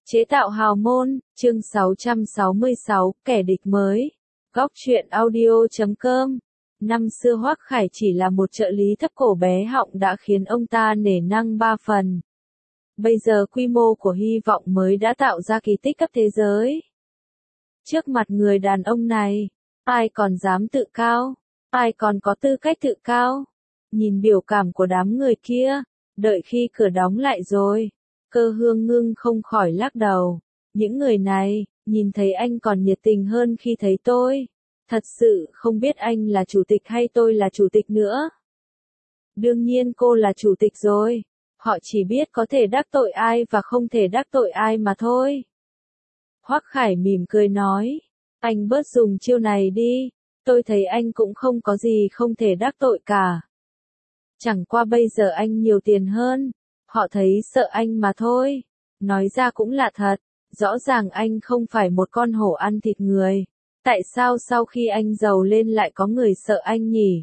Chế tạo hào môn, chương 666, kẻ địch mới. Góc truyện audio.com. Năm xưa Hoắc Khải chỉ là một trợ lý thấp cổ bé họng đã khiến ông ta nể nang ba phần. Bây giờ quy mô của hy vọng mới đã tạo ra kỳ tích cấp thế giới. Trước mặt người đàn ông này, ai còn dám tự cao, ai còn có tư cách tự cao. Nhìn biểu cảm của đám người kia, đợi khi cửa đóng lại rồi. Cơ Hương Ngưng không khỏi lắc đầu. Những người này, nhìn thấy anh còn nhiệt tình hơn khi thấy tôi. Thật sự không biết anh là chủ tịch hay tôi là chủ tịch nữa. Đương nhiên cô là chủ tịch rồi. Họ chỉ biết có thể đắc tội ai và không thể đắc tội ai mà thôi. Hoắc Khải mỉm cười nói. Anh bớt dùng chiêu này đi. Tôi thấy anh cũng không có gì không thể đắc tội cả. Chẳng qua bây giờ anh nhiều tiền hơn. Họ thấy sợ anh mà thôi. Nói ra cũng là thật. Rõ ràng anh không phải một con hổ ăn thịt người. Tại sao sau khi anh giàu lên lại có người sợ anh nhỉ?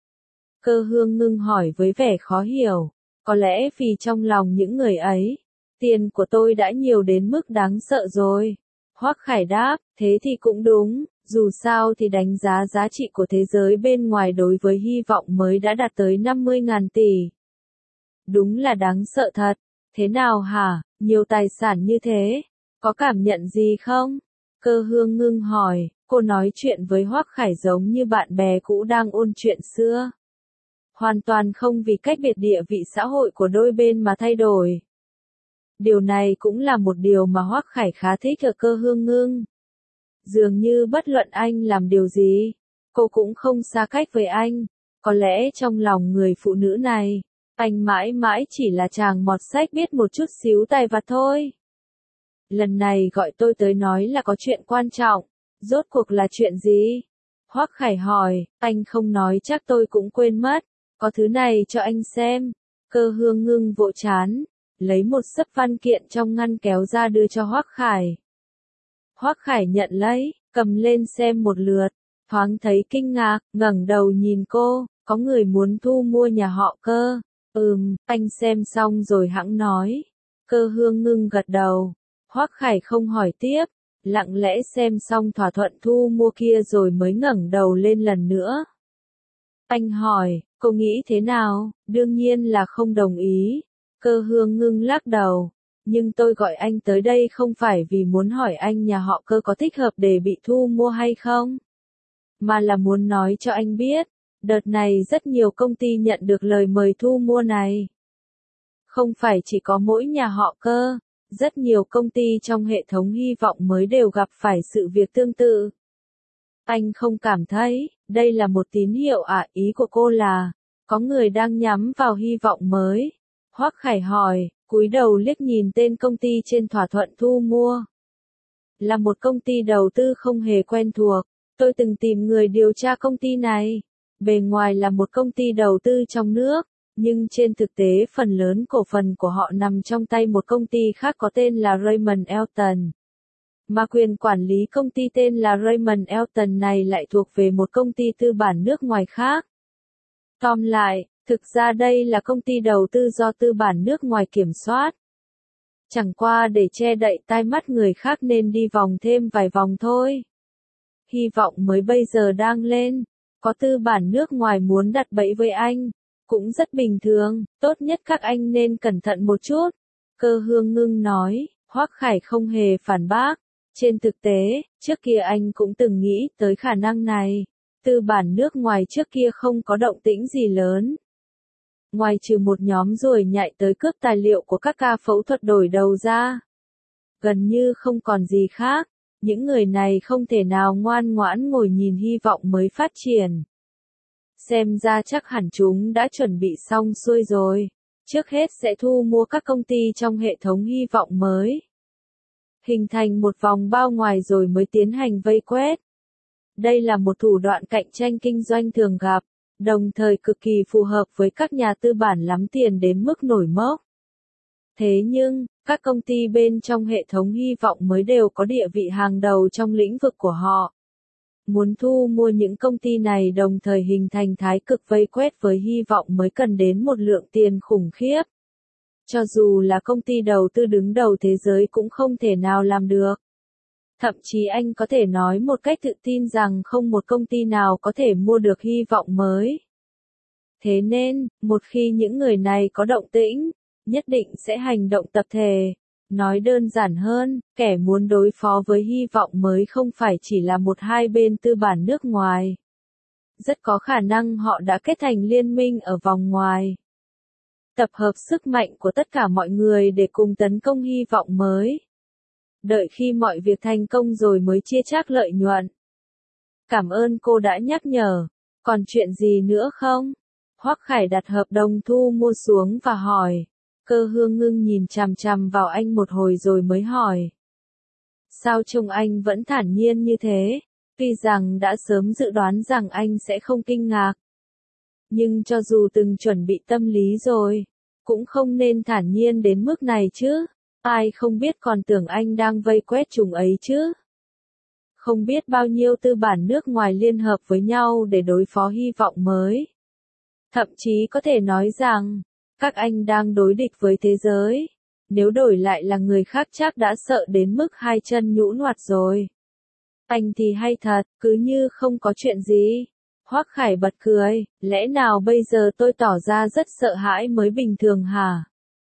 Cơ Hương Ngưng hỏi với vẻ khó hiểu. Có lẽ vì trong lòng những người ấy, tiền của tôi đã nhiều đến mức đáng sợ rồi. Hoắc Khải đáp, thế thì cũng đúng, dù sao thì đánh giá giá trị của thế giới bên ngoài đối với hy vọng mới đã đạt tới 50.000 tỷ. Đúng là đáng sợ thật. Thế nào hả, nhiều tài sản như thế, có cảm nhận gì không? Cơ Hương Ngưng hỏi, cô nói chuyện với Hoắc Khải giống như bạn bè cũ đang ôn chuyện xưa. Hoàn toàn không vì cách biệt địa vị xã hội của đôi bên mà thay đổi. Điều này cũng là một điều mà Hoắc Khải khá thích ở Cơ Hương Ngưng. Dường như bất luận anh làm điều gì, cô cũng không xa cách với anh. Có lẽ trong lòng người phụ nữ này, anh mãi mãi chỉ là chàng mọt sách biết một chút xíu tài vặt thôi. Lần này gọi tôi tới nói là có chuyện quan trọng. Rốt cuộc là chuyện gì? Hoắc Khải hỏi, anh không nói chắc tôi cũng quên mất. Có thứ này cho anh xem. Cơ Hương Ngưng vỗ trán, lấy một xấp văn kiện trong ngăn kéo ra đưa cho Hoắc Khải. Hoắc Khải nhận lấy, cầm lên xem một lượt, thoáng thấy kinh ngạc, ngẩng đầu nhìn cô, có người muốn thu mua nhà họ Cơ. Anh xem xong rồi hẵng nói. Cơ Hương Ngưng gật đầu. Hoắc Khải không hỏi tiếp, lặng lẽ xem xong thỏa thuận thu mua kia rồi mới ngẩng đầu lên lần nữa. Anh hỏi, cô nghĩ thế nào? Đương nhiên là không đồng ý. Cơ Hương Ngưng lắc đầu. Nhưng tôi gọi anh tới đây không phải vì muốn hỏi anh nhà họ Cơ có thích hợp để bị thu mua hay không. Mà là muốn nói cho anh biết, đợt này rất nhiều công ty nhận được lời mời thu mua này. Không phải chỉ có mỗi nhà họ Cơ, rất nhiều công ty trong hệ thống hy vọng mới đều gặp phải sự việc tương tự. Anh không cảm thấy, đây là một tín hiệu à? Ý của cô là, có người đang nhắm vào hy vọng mới. Hoắc Khải hỏi, cúi đầu liếc nhìn tên công ty trên thỏa thuận thu mua. Là một công ty đầu tư không hề quen thuộc, tôi từng tìm người điều tra công ty này. Bề ngoài là một công ty đầu tư trong nước, nhưng trên thực tế phần lớn cổ phần của họ nằm trong tay một công ty khác có tên là Raymond Elton. Mà quyền quản lý công ty tên là Raymond Elton này lại thuộc về một công ty tư bản nước ngoài khác. Tóm lại, thực ra đây là công ty đầu tư do tư bản nước ngoài kiểm soát. Chẳng qua để che đậy tai mắt người khác nên đi vòng thêm vài vòng thôi. Hy vọng mới bây giờ đang lên, có tư bản nước ngoài muốn đặt bẫy với anh, cũng rất bình thường, tốt nhất các anh nên cẩn thận một chút. Cơ Hương Ngưng nói, Hoắc Khải không hề phản bác. Trên thực tế, trước kia anh cũng từng nghĩ tới khả năng này. Tư bản nước ngoài trước kia không có động tĩnh gì lớn. Ngoài trừ một nhóm ruồi nhại tới cướp tài liệu của các ca phẫu thuật đổi đầu ra. Gần như không còn gì khác, những người này không thể nào ngoan ngoãn ngồi nhìn hy vọng mới phát triển. Xem ra chắc hẳn chúng đã chuẩn bị xong xuôi rồi. Trước hết sẽ thu mua các công ty trong hệ thống hy vọng mới. Hình thành một vòng bao ngoài rồi mới tiến hành vây quét. Đây là một thủ đoạn cạnh tranh kinh doanh thường gặp, đồng thời cực kỳ phù hợp với các nhà tư bản lắm tiền đến mức nổi mốc. Thế nhưng, các công ty bên trong hệ thống hy vọng mới đều có địa vị hàng đầu trong lĩnh vực của họ. Muốn thu mua những công ty này đồng thời hình thành thái cực vây quét với hy vọng mới cần đến một lượng tiền khủng khiếp. Cho dù là công ty đầu tư đứng đầu thế giới cũng không thể nào làm được. Thậm chí anh có thể nói một cách tự tin rằng không một công ty nào có thể mua được hy vọng mới. Thế nên, một khi những người này có động tĩnh, nhất định sẽ hành động tập thể. Nói đơn giản hơn, kẻ muốn đối phó với hy vọng mới không phải chỉ là một hai bên tư bản nước ngoài. Rất có khả năng họ đã kết thành liên minh ở vòng ngoài. Tập hợp sức mạnh của tất cả mọi người để cùng tấn công hy vọng mới. Đợi khi mọi việc thành công rồi mới chia chác lợi nhuận. Cảm ơn cô đã nhắc nhở. Còn chuyện gì nữa không? Hoắc Khải đặt hợp đồng thu mua xuống và hỏi. Cơ Hương Ngưng nhìn chằm chằm vào anh một hồi rồi mới hỏi. Sao trông anh vẫn thản nhiên như thế? Tuy rằng đã sớm dự đoán rằng anh sẽ không kinh ngạc. Nhưng cho dù từng chuẩn bị tâm lý rồi, cũng không nên thản nhiên đến mức này chứ. Ai không biết còn tưởng anh đang vây quét chúng ấy chứ. Không biết bao nhiêu tư bản nước ngoài liên hợp với nhau để đối phó hy vọng mới. Thậm chí có thể nói rằng, các anh đang đối địch với thế giới. Nếu đổi lại là người khác chắc đã sợ đến mức hai chân nhũn ngoặt rồi. Anh thì hay thật, cứ như không có chuyện gì. Hoắc Khải bật cười, lẽ nào bây giờ tôi tỏ ra rất sợ hãi mới bình thường hả?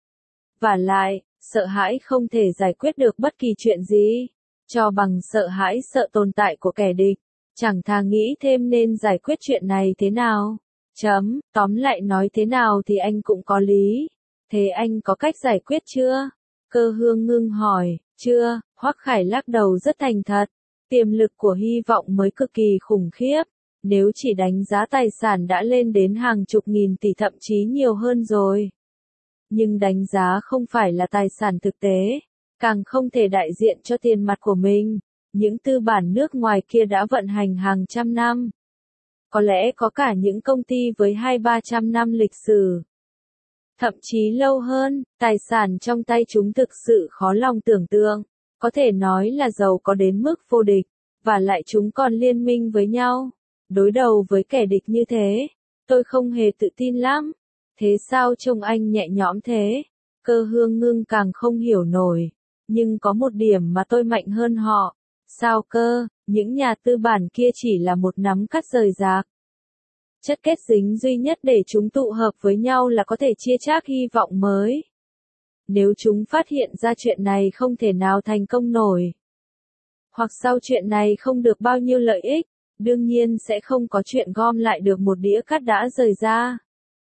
Vả lại, sợ hãi không thể giải quyết được bất kỳ chuyện gì. Cho bằng sợ hãi sợ tồn tại của kẻ địch. Chẳng thà nghĩ thêm nên giải quyết chuyện này thế nào. Tóm lại nói thế nào thì anh cũng có lý. Thế anh có cách giải quyết chưa? Cơ Hương Ngưng hỏi. Chưa, Hoắc Khải lắc đầu rất thành thật. Tiềm lực của hy vọng mới cực kỳ khủng khiếp. Nếu chỉ đánh giá tài sản đã lên đến hàng chục nghìn tỷ thậm chí nhiều hơn rồi. Nhưng đánh giá không phải là tài sản thực tế, càng không thể đại diện cho tiền mặt của mình. Những tư bản nước ngoài kia đã vận hành hàng trăm năm. Có lẽ có cả những công ty với 200-300 năm lịch sử. Thậm chí lâu hơn, tài sản trong tay chúng thực sự khó lòng tưởng tượng. Có thể nói là giàu có đến mức vô địch, và lại chúng còn liên minh với nhau. Đối đầu với kẻ địch như thế, tôi không hề tự tin lắm. Thế sao trông anh nhẹ nhõm thế? Cơ Hương Ngưng càng không hiểu nổi. Nhưng có một điểm mà tôi mạnh hơn họ. Sao cơ, những nhà tư bản kia chỉ là một nắm cắt rời rạc. Chất kết dính duy nhất để chúng tụ hợp với nhau là có thể chia chác hy vọng mới. Nếu chúng phát hiện ra chuyện này không thể nào thành công nổi. Hoặc sau chuyện này không được bao nhiêu lợi ích, đương nhiên sẽ không có chuyện gom lại được một đĩa cắt đã rời ra.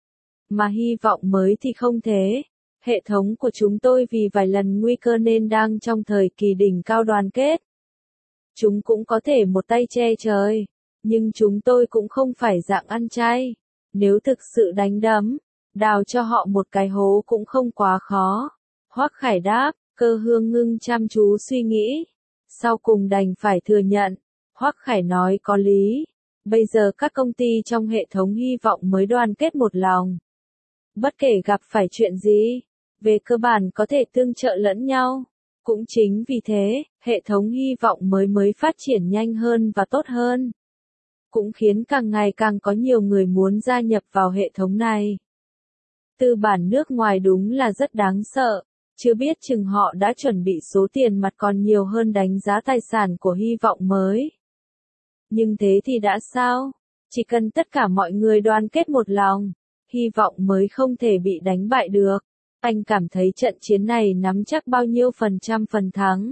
Mà hy vọng mới thì không thế. Hệ thống của chúng tôi vì vài lần nguy cơ nên đang trong thời kỳ đỉnh cao đoàn kết. Chúng cũng có thể một tay che trời. Nhưng chúng tôi cũng không phải dạng ăn chay. Nếu thực sự đánh đấm, đào cho họ một cái hố cũng không quá khó. Hoắc Khải đáp, Cơ Hương Ngưng chăm chú suy nghĩ. Sau cùng đành phải thừa nhận. Hoắc Khải nói có lý. Bây giờ các công ty trong hệ thống hy vọng mới đoàn kết một lòng. Bất kể gặp phải chuyện gì, về cơ bản có thể tương trợ lẫn nhau. Cũng chính vì thế, hệ thống hy vọng mới phát triển nhanh hơn và tốt hơn. Cũng khiến càng ngày càng có nhiều người muốn gia nhập vào hệ thống này. Tư bản nước ngoài đúng là rất đáng sợ, chưa biết chừng họ đã chuẩn bị số tiền mặt còn nhiều hơn đánh giá tài sản của hy vọng mới. Nhưng thế thì đã sao? Chỉ cần tất cả mọi người đoàn kết một lòng, hy vọng mới không thể bị đánh bại được. Anh cảm thấy trận chiến này nắm chắc bao nhiêu % phần thắng?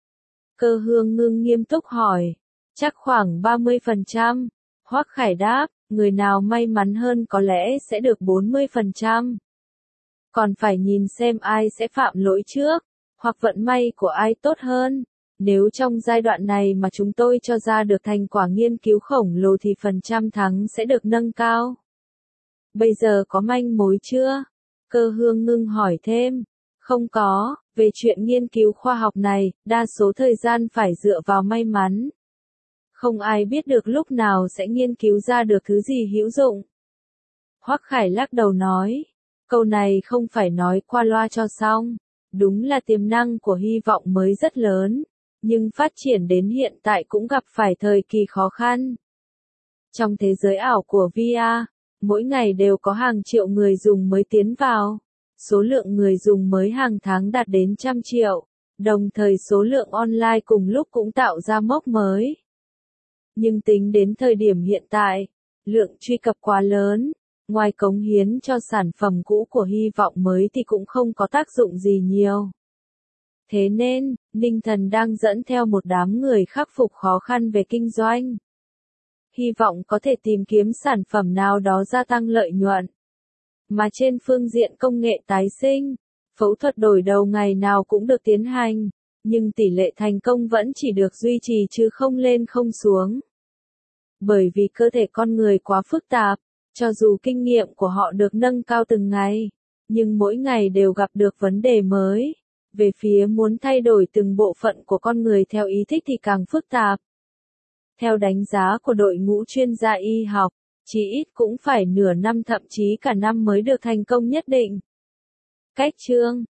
Cơ Hương Ngưng nghiêm túc hỏi. Chắc khoảng 30%. Hoắc Khải đáp, người nào may mắn hơn có lẽ sẽ được 40%. Còn phải nhìn xem ai sẽ phạm lỗi trước, hoặc vận may của ai tốt hơn. Nếu trong giai đoạn này mà chúng tôi cho ra được thành quả nghiên cứu khổng lồ thì % thắng sẽ được nâng cao. Bây giờ có manh mối chưa? Cơ Hương Ngưng hỏi thêm. Không có, về chuyện nghiên cứu khoa học này, đa số thời gian phải dựa vào may mắn. Không ai biết được lúc nào sẽ nghiên cứu ra được thứ gì hữu dụng. Hoắc Khải lắc đầu nói. Câu này không phải nói qua loa cho xong. Đúng là tiềm năng của hy vọng mới rất lớn. Nhưng phát triển đến hiện tại cũng gặp phải thời kỳ khó khăn. Trong thế giới ảo của VR, mỗi ngày đều có hàng triệu người dùng mới tiến vào. số lượng người dùng mới hàng tháng đạt đến 100 triệu, đồng thời số lượng online cùng lúc cũng tạo ra mốc mới. Nhưng tính đến thời điểm hiện tại, lượng truy cập quá lớn, ngoài cống hiến cho sản phẩm cũ của hy vọng mới thì cũng không có tác dụng gì nhiều. Thế nên, Ninh Thần đang dẫn theo một đám người khắc phục khó khăn về kinh doanh. Hy vọng có thể tìm kiếm sản phẩm nào đó gia tăng lợi nhuận. Mà trên phương diện công nghệ tái sinh, phẫu thuật đổi đầu ngày nào cũng được tiến hành, nhưng tỷ lệ thành công vẫn chỉ được duy trì chứ không lên không xuống. Bởi vì cơ thể con người quá phức tạp, cho dù kinh nghiệm của họ được nâng cao từng ngày, nhưng mỗi ngày đều gặp được vấn đề mới. Về phía muốn thay đổi từng bộ phận của con người theo ý thích thì càng phức tạp. Theo đánh giá của đội ngũ chuyên gia y học, chỉ ít cũng phải nửa năm thậm chí cả năm mới được thành công nhất định. Cách chương